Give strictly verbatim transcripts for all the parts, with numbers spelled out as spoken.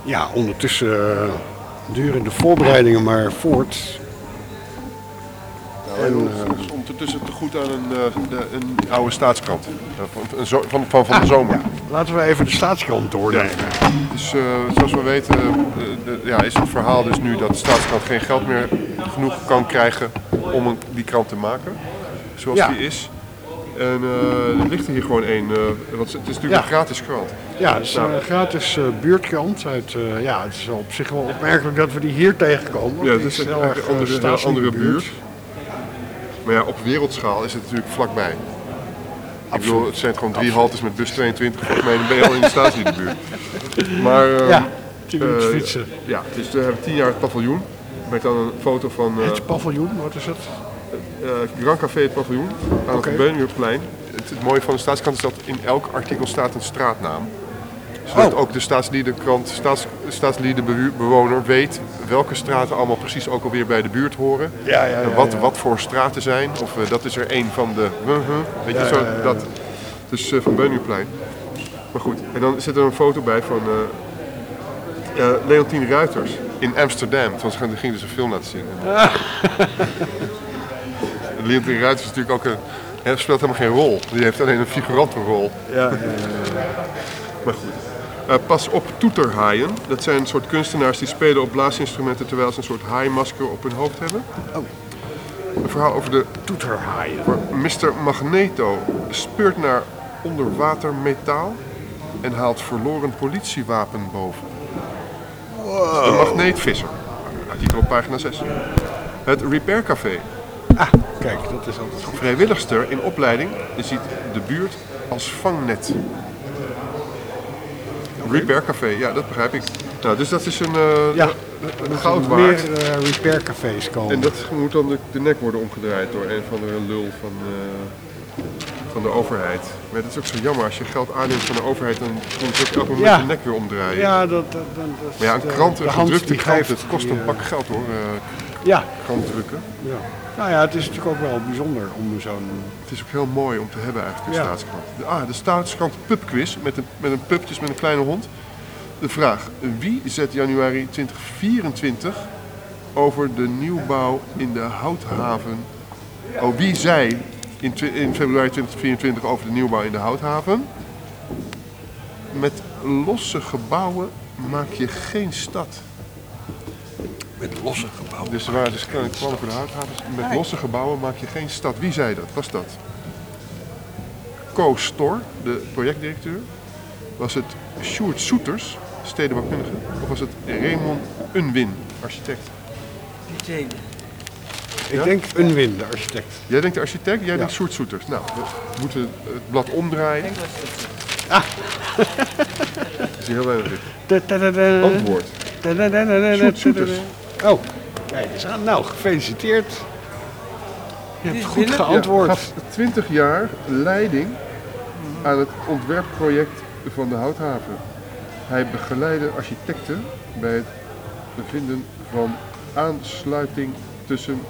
Ja, ondertussen uh, duren de voorbereidingen maar voort. Nou, en ons, uh, ons ondertussen te goed aan een, uh, de, een oude staatskrant van, van, van, van, van de zomer. Ah, ja. Laten we even de staatskrant doornemen. Ja. Dus uh, zoals we weten uh, de, ja, is het verhaal dus nu dat de staatskrant geen geld meer genoeg kan krijgen om een, die krant te maken zoals ja. die is. En uh, er ligt er hier gewoon één, uh, want het is natuurlijk ja. een gratis krant. Ja, het is nou. een gratis uh, buurtkrant. Uit, uh, ja, het is op zich wel opmerkelijk dat we die hier tegenkomen. Ja, het is een heel erg andere, heel andere buurt. buurt. Maar ja, op wereldschaal is het natuurlijk vlakbij. Absoluut. Ik bedoel, het zijn gewoon drie Absoluut. haltes met bus tweeëntwintig, volgens mij ben je al in de staatsliedenbuurt. Maar uh, ja, tien minuten uh, fietsen. Ja, dus we hebben tien jaar het paviljoen. Met dan een foto van... Uh, het paviljoen, wat is het? Uh, Grand Café het paviljoen, aan okay. het Beuningerplein. Het, het mooie van de staatskrant is dat in elk artikel staat een straatnaam. Zodat oh. ook de staatsliedenkrant, staats, staatsliedenbewoner weet welke straten allemaal precies ook alweer bij de buurt horen. Ja, ja, ja, en wat, ja. wat voor straten zijn. Of uh, dat is er één van de... Uh-huh, weet ja, je zo, ja, ja, ja. dat. Dus uh, van Beuningerplein. Maar goed, en dan zit er een foto bij van uh, uh, Leontien Ruiters in Amsterdam. Want ze gingen dus een film laten zien. Ah. Leontien Ruiters is natuurlijk ook een... Hij speelt helemaal geen rol. Die heeft alleen een figurantenrol. Ja, ja, ja, ja. Maar goed. Uh, pas op toeterhaaien. Dat zijn een soort kunstenaars die spelen op blaasinstrumenten terwijl ze een soort haaimasker op hun hoofd hebben. Oh. Een verhaal over de toeterhaaien. mister Magneto speurt naar onderwatermetaal en haalt verloren politiewapen boven. Wow. De magneetvisser. Artikel op pagina zes. Het Repair Café. Ah, kijk, dat is altijd goed. Vrijwilligster in opleiding ziet de buurt als vangnet. Okay. Repair Café, ja, dat begrijp ik. Nou, dus dat is een, uh, ja, een goud waard. meer uh, repair cafés komen. En dat moet dan de, de nek worden omgedraaid door een van de lul van, uh, van de overheid. Maar dat is ook zo jammer, als je geld aanneemt van de overheid, dan moet je ook elk moment ja. de nek weer omdraaien. Ja, dat, dat, dat, dat maar ja, een krant, een gedrukte krant, het kost een bak geld hoor, uh, ja. krant drukken. Ja. Nou ja, het is natuurlijk ook wel bijzonder om zo'n... Het is ook heel mooi om te hebben eigenlijk, de ja. staatskrant. De, ah, de staatskrant pubquiz met een, met een pubjes met een kleine hond. De vraag, wie zet januari twintig vierentwintig over de nieuwbouw in de Houthaven... Oh, wie zei in, tw- in februari twintig vierentwintig over de nieuwbouw in de Houthaven? Met losse gebouwen maak je geen stad. Met losse gebouwen? Dus er waren dus kleine plannen voor de Houthavens. Met losse gebouwen maak je geen stad. Wie zei dat? Was dat Co Stor, de projectdirecteur? Was het Sjoerd Soeters, stedenbouwkundige? Of was het Raymond Unwin, architect? Die tweede. Ik ja? denk Unwin, de architect. Jij denkt de architect, jij ja. denkt Sjoerd Soeters. Nou, we moeten het blad omdraaien. Ik denk dat het ah. Dat is heel weinig. Antwoord. Sjoerd Soeters. Oh, kijk eens aan. Nou, gefeliciteerd. Je hebt goed binnen? geantwoord. Ja, gaf twintig jaar leiding aan het ontwerpproject van de Houthaven. Hij begeleidde architecten bij het vinden van aansluiting tussen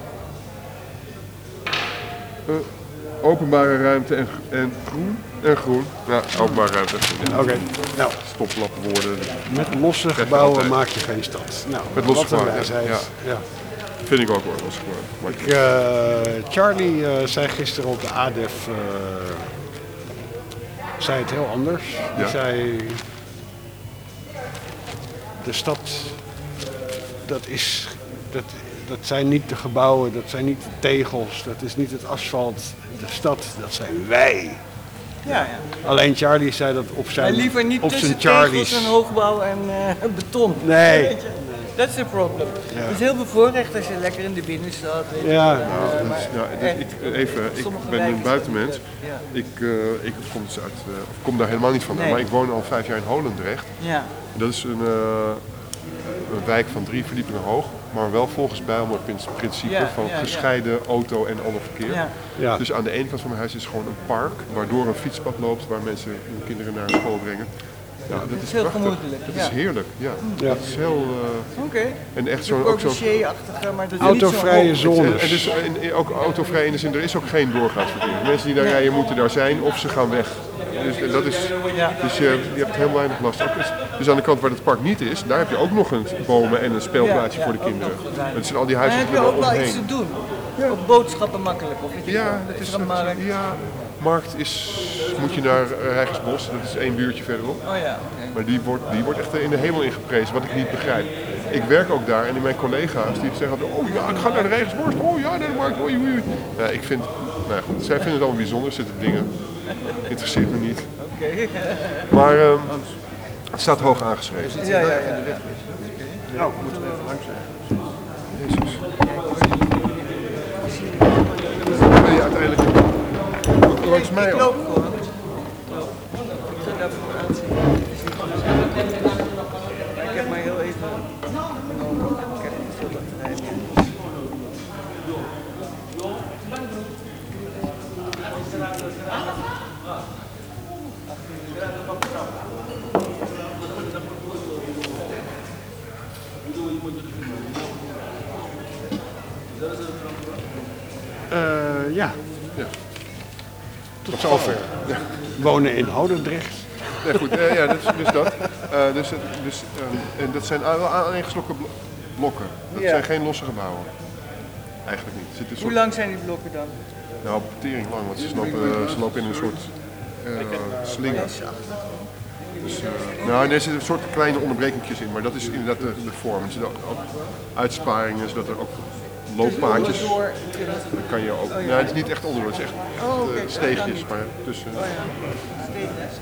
uh, openbare ruimte en, en groen. En groen. Ja, openbare ruimte en groen. Ja. Oké. Okay. Nou, stoplapwoorden. Met losse gebouwen maak je geen stad. Nou, met losse gebouwen, ja. ja. ja. Vind ik ook wel losse gebouwen. Ik, uh, Charlie uh, zei gisteren op de A D E F, uh, zei het heel anders. Die ja. zei, de stad, dat is, dat, dat zijn niet de gebouwen, dat zijn niet de tegels, dat is niet het asfalt. De stad, dat zijn wij. Ja, ja. Alleen Charlie zei dat op zijn, maar liever niet op tussen zijn Charlie's. tegels en hoogbouw en uh, beton. Nee. Dat is het probleem. Ja. Het is heel bevoorrecht als je lekker in de binnenstad weet. Ja. Nou, uh, maar, ja ik, even, ik ben een buitenmens. Ja. Ik, uh, ik kom, dus uit, uh, of kom daar helemaal niet vandaan, nee. maar ik woon al vijf jaar in Holendrecht. Ja. Dat is een, uh, een wijk van drie verdiepingen hoog, maar wel volgens Bijlmer-principe ja, van ja, gescheiden ja. auto en ander verkeer. Ja. Ja. Dus aan de ene kant van mijn huis is gewoon een park, waardoor een fietspad loopt waar mensen hun kinderen naar school brengen. Ja, dat, dat is, is heel gemoedelijk. Dat ja. is heerlijk, ja. ja. Dat is heel... Uh, Oké. Okay. En echt zo'n... ook zo'n maar dat autovrije zones. En, en dus en ook autovrij in de zin, er is ook geen doorgaansverkeer. Mensen die daar nee. rijden moeten daar zijn of ze gaan weg. dus, dat is, dus je, je hebt heel weinig last. Ook dus, dus aan de kant waar het park niet is, daar heb je ook nog een bomen en een speelplaatsje Ja, voor de ja, kinderen. ook nog gedaan. Het zijn al die Maar huizen heb je ook wel iets te omheen. doen? Op boodschappen makkelijk, of weet je Ja, wel? het is, een markt. ja, markt is, moet je naar uh, Rijgersbos, dat is één buurtje verderop. Oh ja, oké. Maar die wordt, die wordt echt in de hemel ingeprezen, wat ik niet begrijp. Ik werk ook daar en mijn collega's die zeggen altijd, oh ja, ik ga naar de Rijgersbos, oh ja, naar de markt, oei, oei. Ja, ik vind, nou ja, goed, zij vinden het allemaal bijzonder, zitten dingen, interesseert me niet. Oké. Maar um, het staat hoog aangeschreven. Ja, ja, ja. Nou, moeten we even langs zijn. Jezus. Ben je uiteindelijk langs mij Ik ook? loop gewoon. Ik loop. Ik ga daar vooraan zien. Maar ik heb maar heel even genomen. Ik heb niet veel batterij meer. Uh, ja, Ja. tot zover. Ja. Wonen in Hodendrecht. Nee, goed, uh, ja, dus, dus dat. Uh, dus, dus, uh, en dat zijn wel aaneengeslokken blo- blokken. Dat Ja. zijn geen losse gebouwen. Eigenlijk niet. Er zit een soort, Hoe lang zijn die blokken dan? nou, tering lang, want ze lopen, ze lopen in een soort uh, slinger. Dus, uh, nou, er zitten een soort kleine onderbrekingjes in, maar dat is inderdaad de, de vorm. Er zitten ook, ook uitsparingen, zodat er ook looppaadjes. Dus door- Dan kan je ook. Oh, ja. Nou, het is niet echt onder, het is echt Oh, oké, uh, dat steegjes, kan niet. maar tussen. Oh ja, steeds.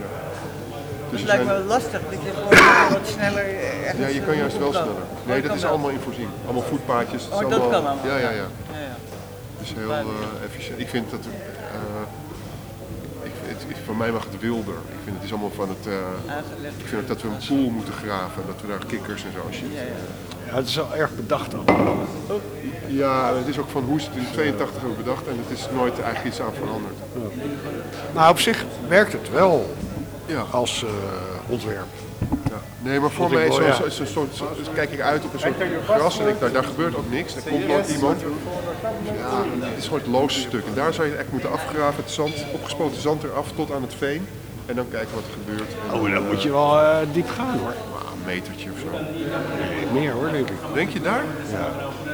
Dus Het er lijkt zijn, me wel lastig dat je gewoon wat sneller ergens ja, je kan juist wel kan. sneller. Oh, Nee, dat dat kan is wel. allemaal in voorzien. Allemaal voetpaadjes. het is Oh, dat allemaal, kan allemaal. Ja, ja, ja. Ja, ja. Het is heel uh, efficiënt. Ik vind dat. Uh, ik, het, ik, voor mij mag het wilder. Ik vind het is allemaal van het. Uh, Aangelegd. ik vind ook dat we een pool moeten graven. Dat we daar kikkers en zo shit. Ja, ja. Ja, het is wel erg bedacht allemaal. Ja, het is ook van hoe ze het in tweeëntachtig hebben bedacht en het is nooit eigenlijk iets aan veranderd. Maar op zich werkt het wel Ja. als uh, ontwerp. Ja. Nee, maar voor Want ik mij is wil, zo, ja. zo, zo, zo, zo- dus kijk ik uit op een soort gras en ik, daar, daar gebeurt ook niks. Er komt nooit iemand. Ja, het is gewoon het loze stuk. En daar zou je echt moeten afgraven, het zand, opgespoten zand eraf tot aan het veen. En dan kijken wat er gebeurt. En Oh, dan moet je wel uh, diep gaan hoor. ah, een metertje of zo. Nee, meer hoor, denk ik. Denk je daar? Ja.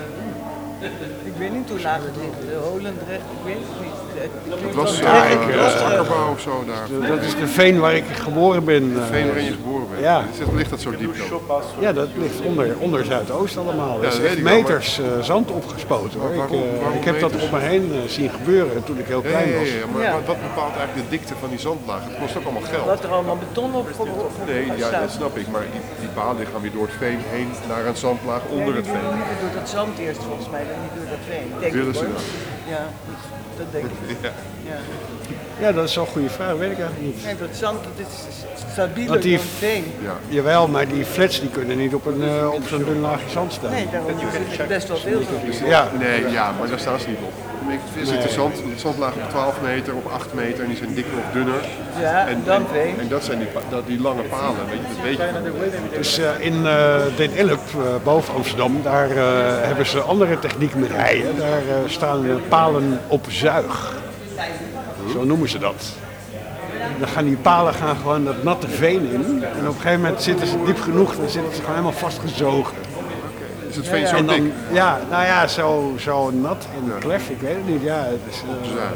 Ik weet niet hoe laag het ligt. De Holendrecht, ik weet het niet. Het was, Ja, uh, ik, het uh, was akkerbouw of zo daar. Dat is de veen waar ik geboren ben. uh, Veen waarin je geboren bent. Ja. Is dat- Ligt dat zo diep dan? Ja, dat ligt onder, onder Zuidoost allemaal. Er dat is weet echt ik wel, maar- meters uh, zand opgespoten. Hoor. Maar waarom- ik, uh, waarom ik heb dat meters? om me heen uh, zien gebeuren toen ik heel Ja, klein ja, was. ja, ja, maar Ja. wat- wat bepaalt eigenlijk de dikte van die zandlaag? Het kost ook allemaal geld. Wat er allemaal beton op voor Nee, ja, dat snap ik. Maar die, die palen gaan weer door het veen heen naar een zandlaag onder het veen. Liever door dat zand eerst volgens mij dan niet door dat veen. Denk Willen ik, ze hoor. dat? Ja, dat denk ik. Ja. Ja. Ja, dat is wel een goede vraag, weet ik eigenlijk niet. Nee, dat zand dat is stabieler Want die- dan veen. Ja. Jawel, maar die flats die kunnen niet op, een, uh, op zo'n dun laagje zand staan. Nee, daarom is het best wel veel van. Ja, Nee, ja, maar daar staan ze niet op. Er zit de zand, de zandlaag op twaalf meter, op acht meter en die zijn dikker of dunner. Ja, En, dan en, veen. en dat zijn die, pa- dat, die lange palen, weet je, dat weet je. dus uh, in uh, Den Ilp, uh, boven Amsterdam, daar uh, hebben ze andere techniek met rijen. Daar uh, staan uh, palen op zuig. Zo noemen ze dat. Dan gaan die palen gaan gewoon dat natte veen in. En op een gegeven moment zitten ze diep genoeg, dan zitten ze gewoon helemaal vastgezogen. Is het veen zo En dik? dan, ja, nou ja, zo, zo nat en klef, ik weet het niet. Ja, het is, uh, Zuig.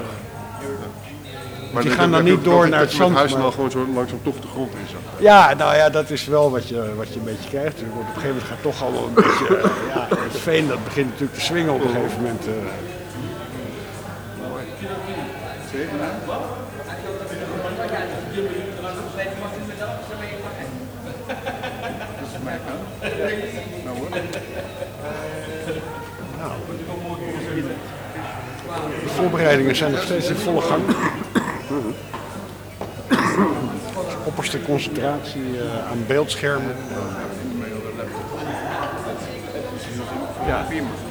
Maar die dan- gaan dan heb je niet ook door dat- naar dat het je met zand, huis dan maar- gewoon zo langzaam toch de grond in zakt. ja, nou ja, dat is wel wat je, wat je een beetje krijgt. Want op een gegeven moment gaat het toch allemaal een beetje... uh, ja, het veen dat begint natuurlijk te swingen op een gegeven moment. uh. De voorbereidingen zijn nog steeds in volle gang. Opperste concentratie uh, aan beeldschermen. Ja.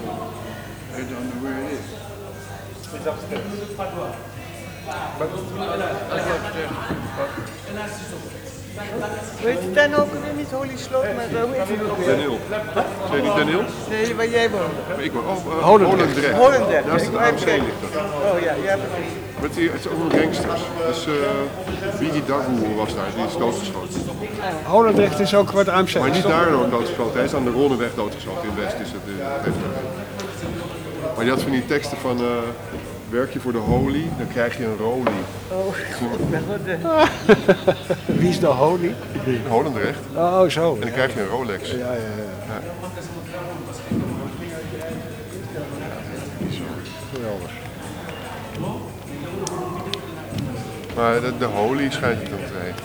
Hoe heet het dan ook weer niet Holy Sloot, maar uh, hoe heet het ook weer? Danil. Ken je die Danil? Nee, waar jij woont. Ik woon. Oh, uh, Holendrecht. Holendrecht. Holendrecht. Naast Ik het wou A M C even ligt dat. Oh ja, ja precies. Met die, het is ook een gangsters. Dus uh, Biggie Dagoe was daar, die is doodgeschoten. Holendrecht is ook wat A M C. Maar niet toch? daar nog doodgeschoten, hij is aan de Ronneweg doodgeschoten in West. Is het, uh, heeft, uh, maar die had van die teksten van, uh, werk je voor de holy, dan krijg je een rolie. Oh, god, de... Wie is de holy? Holendrecht. Oh, zo. En dan krijg je een Rolex. Ja, ja, ja. Ja. Geweldig. Maar de, de holy schijnt het dan te heten.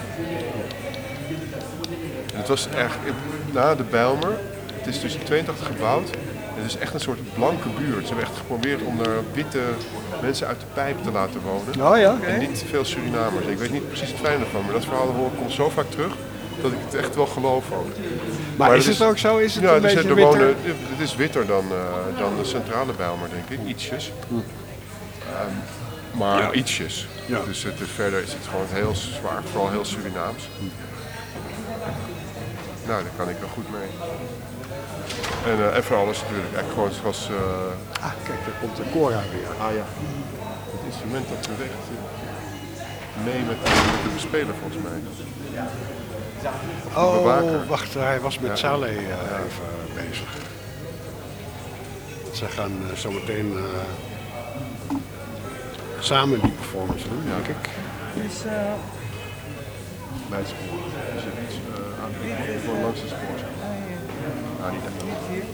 En het was echt, na de Bijlmer, het is dus in tweeëntachtig gebouwd. Het is echt een soort blanke buurt. Ze hebben echt geprobeerd om er witte mensen uit de pijp te laten wonen. Oh ja? En niet veel Surinamers. Ik weet niet precies het fijne ervan, maar dat verhaal hoor ik komt zo vaak terug dat ik het echt wel geloof ook. Maar, Maar is het het ook zo? Is het Ja, een dus beetje er witter? wonen, het is witter dan, uh, dan de centrale Bijlmer, denk ik. Ietsjes. Um, maar Ja. ietsjes. Ja. Dus het, verder is het gewoon heel zwaar, vooral heel Surinaams. Nou, daar kan ik wel goed mee. En, uh, en voor alles natuurlijk, echt gewoon zoals... Uh, Ah, kijk, daar komt de Cora weer. ah ja, het instrument dat beweegt uh, mee met de, met de bespeler volgens mij. Oh, bewaker. wacht, hij was met Ja. Saleh uh, even bezig. Ze gaan uh, zometeen uh, samen die performance doen, denk ik. Dus, uh, Bij het spoor. Als je iets uh, aan gewoon langs het spoor zit. Ah, niet echt. niet hier.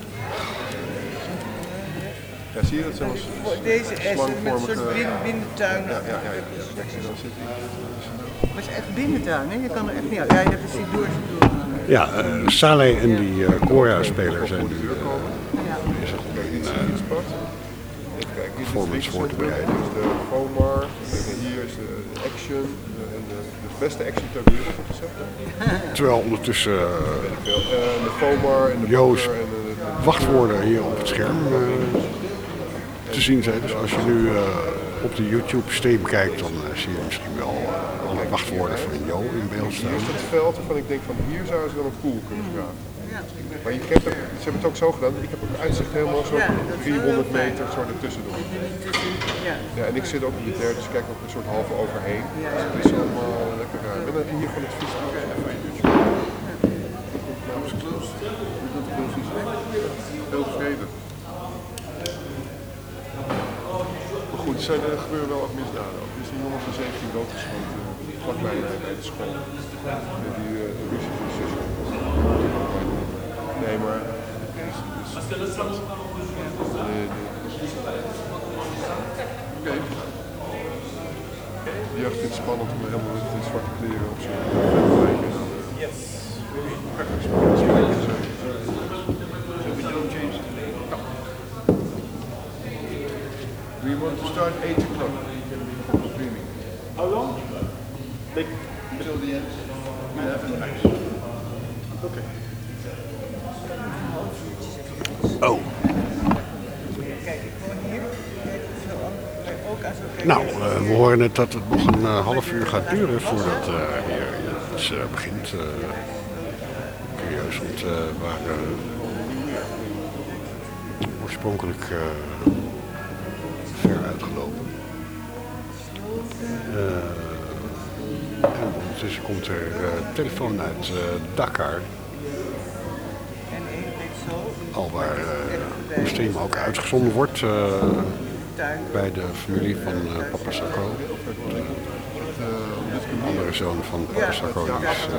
Ja, zie je dat zoals Voor deze S met een soort slangvormige... binnen, binnentuin. Ja, ja, ja. ja. Dan zit die... Maar het is echt binnentuin, hè? Je kan er echt niet uit. Ja, je hebt het door ze door. Ja, uh, Saleh en die uh, Cora-speler zijn nu uh, Ja. bezig om Kijk, dit is een hier uh, het spot. Even kijken, hier is performance het voor te bereiden. Dit is de Fomar. En hier is de, de action. De, en de, de beste action ter wereld, wat gezegd. terwijl ondertussen uh, En de Fomar en de Joost Bakker en de, de, de, wachtwoorden hier op het scherm uh, te zien zijn. Dus als je nu uh, op de YouTube stream kijkt, dan uh, zie je misschien wel uh, alle wachtwoorden van Jo in beeld hier staan. is het veld waarvan ik denk van hier zouden ze dan een pool kunnen graven. Maar je hebt ook, ze hebben het ook zo gedaan, ik heb ook uitzicht helemaal zo Ja, dat is wel driehonderd heel fijn. meter zo ertussen door. Ja. Ja, en ik zit ook in de derde, dus ik kijk ook een soort halve overheen. Ja. Dus het is allemaal lekker raar. En dan heb je hier gewoon het fietsen even in YouTube. Heel tevreden. Maar goed, er, zijn, er gebeuren wel ook misdaden. Er is een jongen van zeventien doodgeschoten vlakbij bij, bij de school. Met die uh, ruzie van zus. Nee, maar... Dus, dus, dat, de, de, Oké. Okay. De jeugd vindt het spannend om er helemaal met die zwarte kleren op zo'n lijken. Yes. Do you want to start eight o'clock? Streaming. How long? Like, until the end. eleven. Okay. Oh. Kijk, ik woon hier. Kijk, zo aan- ook aan zo'n kijk. Nou, uh, we horen net dat het nog een uh, half uur gaat duren voordat uh, hier iets uh, begint. Uh, curieus, want uh, we waren uh, oorspronkelijk uh, ver uitgelopen. Uh, en ondertussen komt er uh, telefoon uit uh, Dakar, En één weet zo. al waar uh, de stream ook uitgezonden wordt uh, Tuin. bij de familie van uh, Papa Sacco. De andere zoon van Papa Sacco is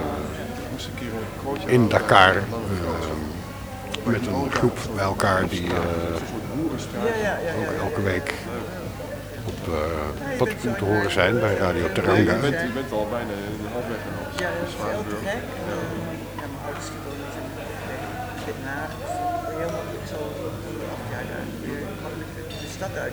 uh, in Dakar uh, met een groep bij elkaar die uh, Ja, ja, ja. ja. ook elke week op uh, Pattenpoel te horen zijn bij Radio Teranga. Je bent, je bent al bijna in de halfweg en alles. Ja, dat is heel te gek. Uh, ja, mijn ouders die wonen in Den Haag. Dus helemaal niet zo acht jaar daar weer makkelijk de stad uit